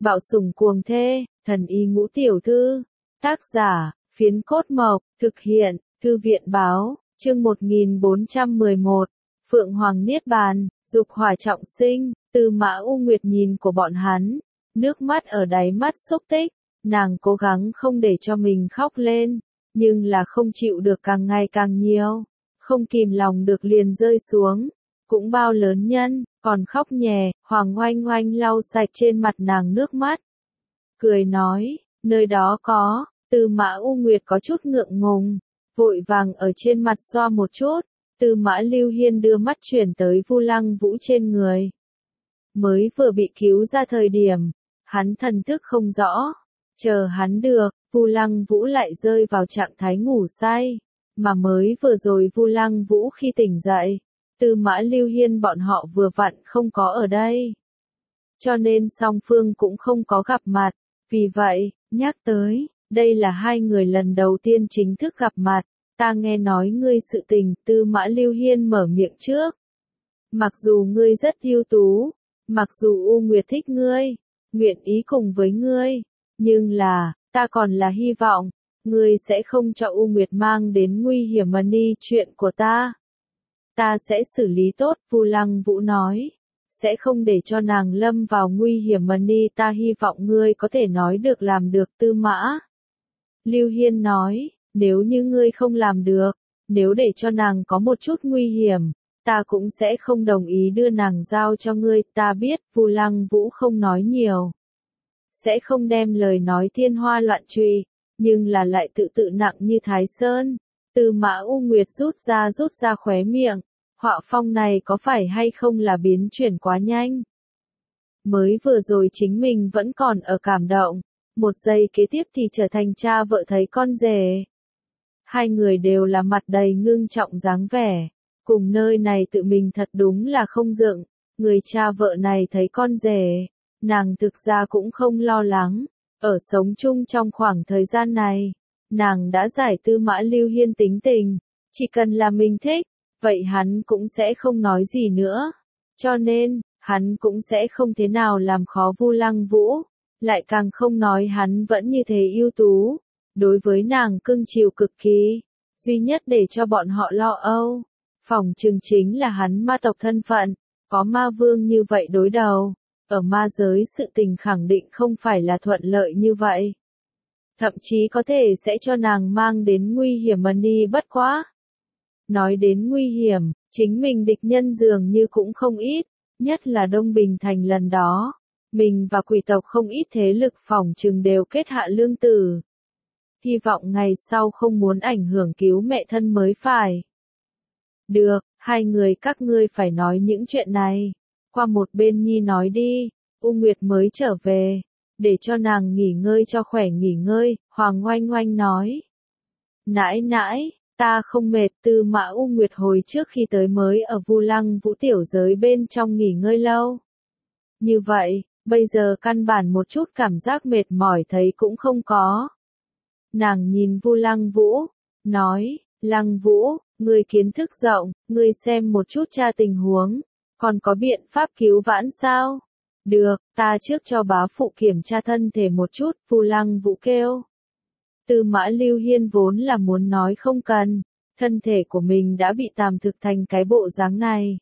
Bạo sủng cuồng thê, thần y ngũ tiểu thư. Tác giả, Phiến Cốt Mộc, thực hiện, Thư viện báo, chương 1411. Phượng Hoàng Niết Bàn, dục hỏa trọng sinh, Tư Mã U Nguyệt nhìn của bọn hắn, nước mắt ở đáy mắt xúc tích, nàng cố gắng không để cho mình khóc lên, nhưng là không chịu được càng ngày càng nhiều, không kìm lòng được liền rơi xuống, cũng bao lớn nhân, còn khóc nhè, Hoàng Oanh Oanh lau sạch trên mặt nàng nước mắt. Cười nói, nơi đó có, Tư Mã U Nguyệt có chút ngượng ngùng, vội vàng ở trên mặt xoa một chút, Tư Mã Lưu Hiên đưa mắt chuyển tới Vu Lăng Vũ trên người. Mới vừa bị cứu ra thời điểm, hắn thần thức không rõ, chờ hắn được, Vu Lăng Vũ lại rơi vào trạng thái ngủ say, mà mới vừa rồi Vu Lăng Vũ khi tỉnh dậy, Tư Mã Lưu Hiên bọn họ vừa vặn không có ở đây. Cho nên song phương cũng không có gặp mặt, vì vậy, nhắc tới, đây là hai người lần đầu tiên chính thức gặp mặt, ta nghe nói ngươi sự tình, Tư Mã Lưu Hiên mở miệng trước. Mặc dù ngươi rất ưu tú, mặc dù U Nguyệt thích ngươi, nguyện ý cùng với ngươi, nhưng là, ta còn là hy vọng, ngươi sẽ không cho U Nguyệt mang đến nguy hiểm ni chuyện của ta. Ta sẽ xử lý tốt, Vu Lăng Vũ nói, sẽ không để cho nàng lâm vào nguy hiểm ni, ta hy vọng ngươi có thể nói được làm được. Tư Mã Lưu Hiên nói, nếu như ngươi không làm được, nếu để cho nàng có một chút nguy hiểm, ta cũng sẽ không đồng ý đưa nàng giao cho ngươi. Ta biết, Vu Lăng Vũ không nói nhiều, sẽ không đem lời nói thiên hoa loạn truy, nhưng là lại tự nặng như Thái Sơn. Tư Mã U Nguyệt rút ra khóe miệng, họa phong này có phải hay không là biến chuyển quá nhanh. Mới vừa rồi chính mình vẫn còn ở cảm động, một giây kế tiếp thì trở thành cha vợ thấy con rể. Hai người đều là mặt đầy ngưng trọng dáng vẻ, cùng nơi này tự mình thật đúng là không dựng, người cha vợ này thấy con rể, nàng thực ra cũng không lo lắng, ở sống chung trong khoảng thời gian này, nàng đã giải Tư Mã Lưu Hiên tính tình, chỉ cần là mình thích, vậy hắn cũng sẽ không nói gì nữa, cho nên, hắn cũng sẽ không thế nào làm khó Vu Lăng Vũ, lại càng không nói hắn vẫn như thế ưu tú, đối với nàng cưng chiều cực kỳ, duy nhất để cho bọn họ lo âu, phỏng chừng chính là hắn ma tộc thân phận, có ma vương như vậy đối đầu, ở ma giới sự tình khẳng định không phải là thuận lợi như vậy. Thậm chí có thể sẽ cho nàng mang đến nguy hiểm ni bất quá. Nói đến nguy hiểm, chính mình địch nhân dường như cũng không ít, nhất là Đông Bình Thành lần đó, mình và quỷ tộc không ít thế lực phỏng chừng đều kết hạ lương tử. Hy vọng ngày sau không muốn ảnh hưởng cứu mẹ thân mới phải. Được, hai người các ngươi phải nói những chuyện này. Qua một bên nhi nói đi, U Nguyệt mới trở về, để cho nàng nghỉ ngơi cho khỏe nghỉ ngơi, Hoàng Oanh Oanh nói. Nãi nãi, ta không mệt. Tư Mã U Nguyệt hồi trước khi tới mới ở Vu Lăng Vũ tiểu giới bên trong nghỉ ngơi lâu. Như vậy, bây giờ căn bản một chút cảm giác mệt mỏi thấy cũng không có. Nàng nhìn Vu Lăng Vũ, nói, Lăng Vũ, ngươi kiến thức rộng, ngươi xem một chút tra tình huống, còn có biện pháp cứu vãn sao? Được, ta trước cho bá phụ kiểm tra thân thể một chút, Vu Lăng Vũ kêu. Tư Mã Lưu Hiên vốn là muốn nói không cần, thân thể của mình đã bị tạm thực thành cái bộ dáng này.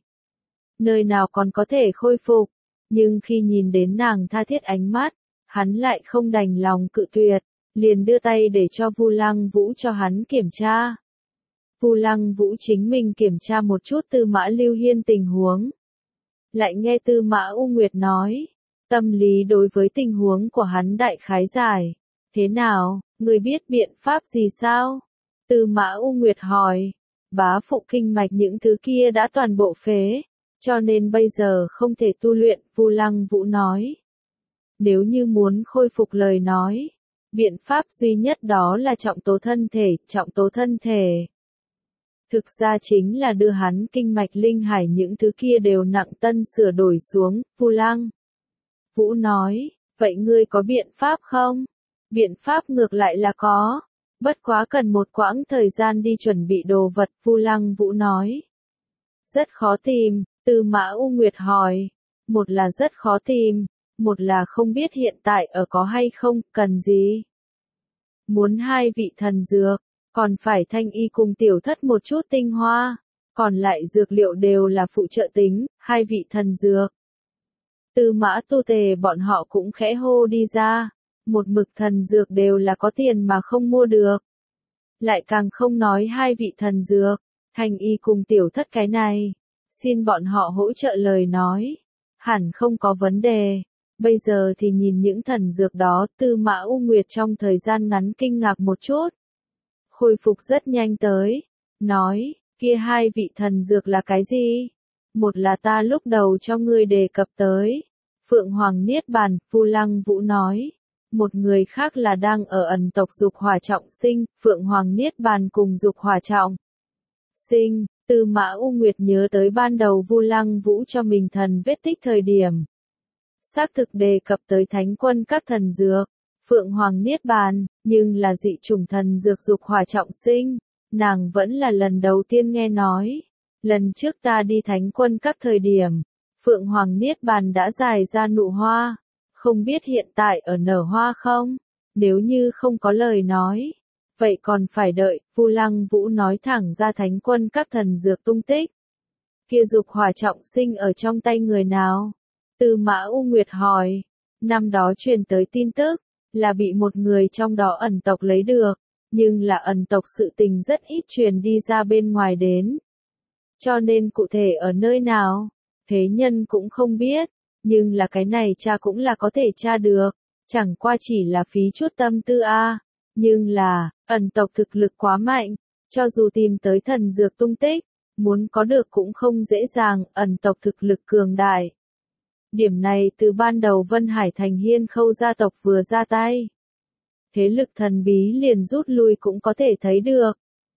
Nơi nào còn có thể khôi phục, nhưng khi nhìn đến nàng tha thiết ánh mắt, hắn lại không đành lòng cự tuyệt, liền đưa tay để cho Vu Lăng Vũ cho hắn kiểm tra. Vu Lăng Vũ chính mình kiểm tra một chút Tư Mã Lưu Hiên tình huống. Lại nghe Tư Mã U Nguyệt nói, tâm lý đối với tình huống của hắn đại khái giải. Thế nào, người biết biện pháp gì sao? Tư Mã U Nguyệt hỏi, bá phụ kinh mạch những thứ kia đã toàn bộ phế, cho nên bây giờ không thể tu luyện, Vu Lăng Vũ nói. Nếu như muốn khôi phục lời nói, biện pháp duy nhất đó là trọng tố thân thể. Thực ra chính là đưa hắn kinh mạch linh hải những thứ kia đều nặng tân sửa đổi xuống, Vu Lăng Vũ nói, vậy ngươi có biện pháp không? Biện pháp ngược lại là có, bất quá cần một quãng thời gian đi chuẩn bị đồ vật, Vu Lăng Vũ nói. Rất khó tìm, Tư Mã U Nguyệt hỏi, một là rất khó tìm, Một là không biết hiện tại ở có hay không, cần gì. Muốn 2 vị thần dược, còn phải thanh y cùng tiểu thất một chút tinh hoa, còn lại dược liệu đều là phụ trợ tính, 2 vị thần dược. Tư Mã Tu Tề bọn họ cũng khẽ hô đi ra, một mực thần dược đều là có tiền mà không mua được. Lại càng không nói 2 vị thần dược, thanh y cùng tiểu thất cái này, xin bọn họ hỗ trợ lời nói, hẳn không có vấn đề. Bây giờ thì nhìn những thần dược đó, Tư Mã U Nguyệt trong thời gian ngắn kinh ngạc một chút. Khôi phục rất nhanh tới, nói, kia 2 vị thần dược là cái gì? Một là ta lúc đầu cho ngươi đề cập tới, Phượng Hoàng Niết Bàn, Vu Lăng Vũ nói. Một người khác là đang ở ẩn tộc dục hỏa trọng sinh, Phượng Hoàng Niết Bàn cùng dục hỏa trọng sinh. Tư Mã U Nguyệt nhớ tới ban đầu Vu Lăng Vũ cho mình thần vết tích thời điểm. Xác thực đề cập tới thánh quân các thần dược, Phượng Hoàng Niết Bàn, nhưng là dị chủng thần dược dục hỏa trọng sinh, nàng vẫn là lần đầu tiên nghe nói. Lần trước ta đi thánh quân các thời điểm, Phượng Hoàng Niết Bàn đã dài ra nụ hoa, không biết hiện tại ở nở hoa không? Nếu như không có lời nói, vậy còn phải đợi. Vu Lăng Vũ nói thẳng ra thánh quân các thần dược tung tích. Kia dục hỏa trọng sinh ở trong tay người nào? Tư Mã U Nguyệt hỏi. Năm đó truyền tới tin tức, là bị một người trong đó ẩn tộc lấy được, nhưng là ẩn tộc sự tình rất ít truyền đi ra bên ngoài đến. Cho nên cụ thể ở nơi nào, thế nhân cũng không biết, nhưng là cái này cha cũng là có thể tra được, chẳng qua chỉ là phí chút tâm tư a. Nhưng là, ẩn tộc thực lực quá mạnh, cho dù tìm tới thần dược tung tích, muốn có được cũng không dễ dàng, ẩn tộc thực lực cường đại. Điểm này từ ban đầu Vân Hải Thành Hiên Khâu gia tộc vừa ra tay, thế lực thần bí liền rút lui cũng có thể thấy được.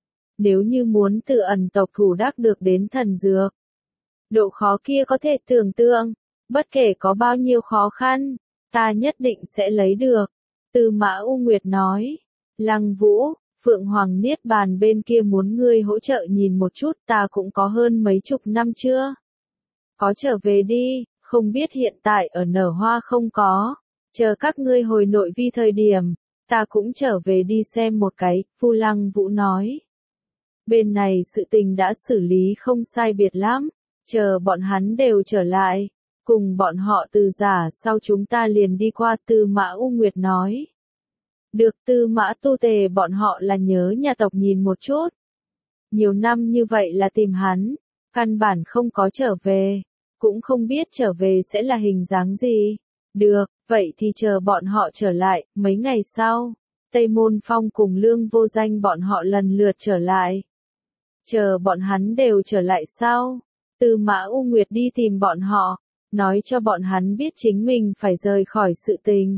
Nếu như muốn từ ẩn tộc thủ đắc được đến thần dược, độ khó kia có thể tưởng tượng, bất kể có bao nhiêu khó khăn, ta nhất định sẽ lấy được. Tư Mã U Nguyệt nói, Lăng Vũ, Phượng Hoàng Niết Bàn bên kia muốn ngươi hỗ trợ nhìn một chút, ta cũng có hơn mấy chục năm chưa? Có trở về đi, không biết hiện tại ở nở hoa không có, chờ các ngươi hồi nội vi thời điểm, ta cũng trở về đi xem một cái, Vu Lăng Vũ nói. Bên này sự tình đã xử lý không sai biệt lắm, chờ bọn hắn đều trở lại, cùng bọn họ từ giả sau chúng ta liền đi qua. Tư Mã U Nguyệt nói. Được. Tư Mã Tu Tề bọn họ là nhớ nhà tộc nhìn một chút. Nhiều năm như vậy là tìm hắn, căn bản không có trở về, cũng không biết trở về sẽ là hình dáng gì. Được, vậy thì chờ bọn họ trở lại. Mấy ngày sau, Tây Môn Phong cùng Lương Vô Danh bọn họ lần lượt trở lại. Chờ bọn hắn đều trở lại sau, Tư Mã U Nguyệt đi tìm bọn họ, nói cho bọn hắn biết chính mình phải rời khỏi sự tình.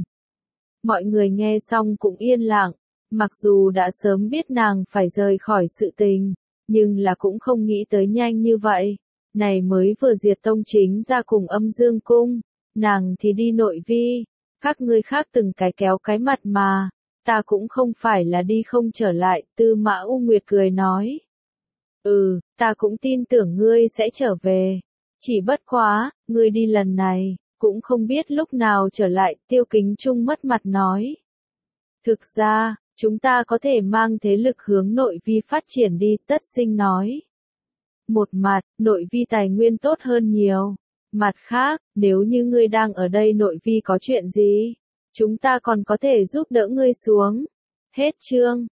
Mọi người nghe xong cũng yên lặng, mặc dù đã sớm biết nàng phải rời khỏi sự tình, nhưng là cũng không nghĩ tới nhanh như vậy. Này mới vừa diệt tông chính ra cùng Âm Dương Cung, nàng thì đi nội vi, các ngươi khác từng cái kéo cái mặt mà, ta cũng không phải là đi không trở lại. Tư Mã U Nguyệt cười nói. Ta cũng tin tưởng ngươi sẽ trở về. Chỉ bất quá, ngươi đi lần này, cũng không biết lúc nào trở lại. Tiêu Kính Trung mất mặt nói. Thực ra, chúng ta có thể mang thế lực hướng nội vi phát triển đi. Tất Sinh nói. Một mặt, nội vi tài nguyên tốt hơn nhiều. Mặt khác, nếu như ngươi đang ở đây nội vi có chuyện gì, chúng ta còn có thể giúp đỡ ngươi xuống. Hết chương.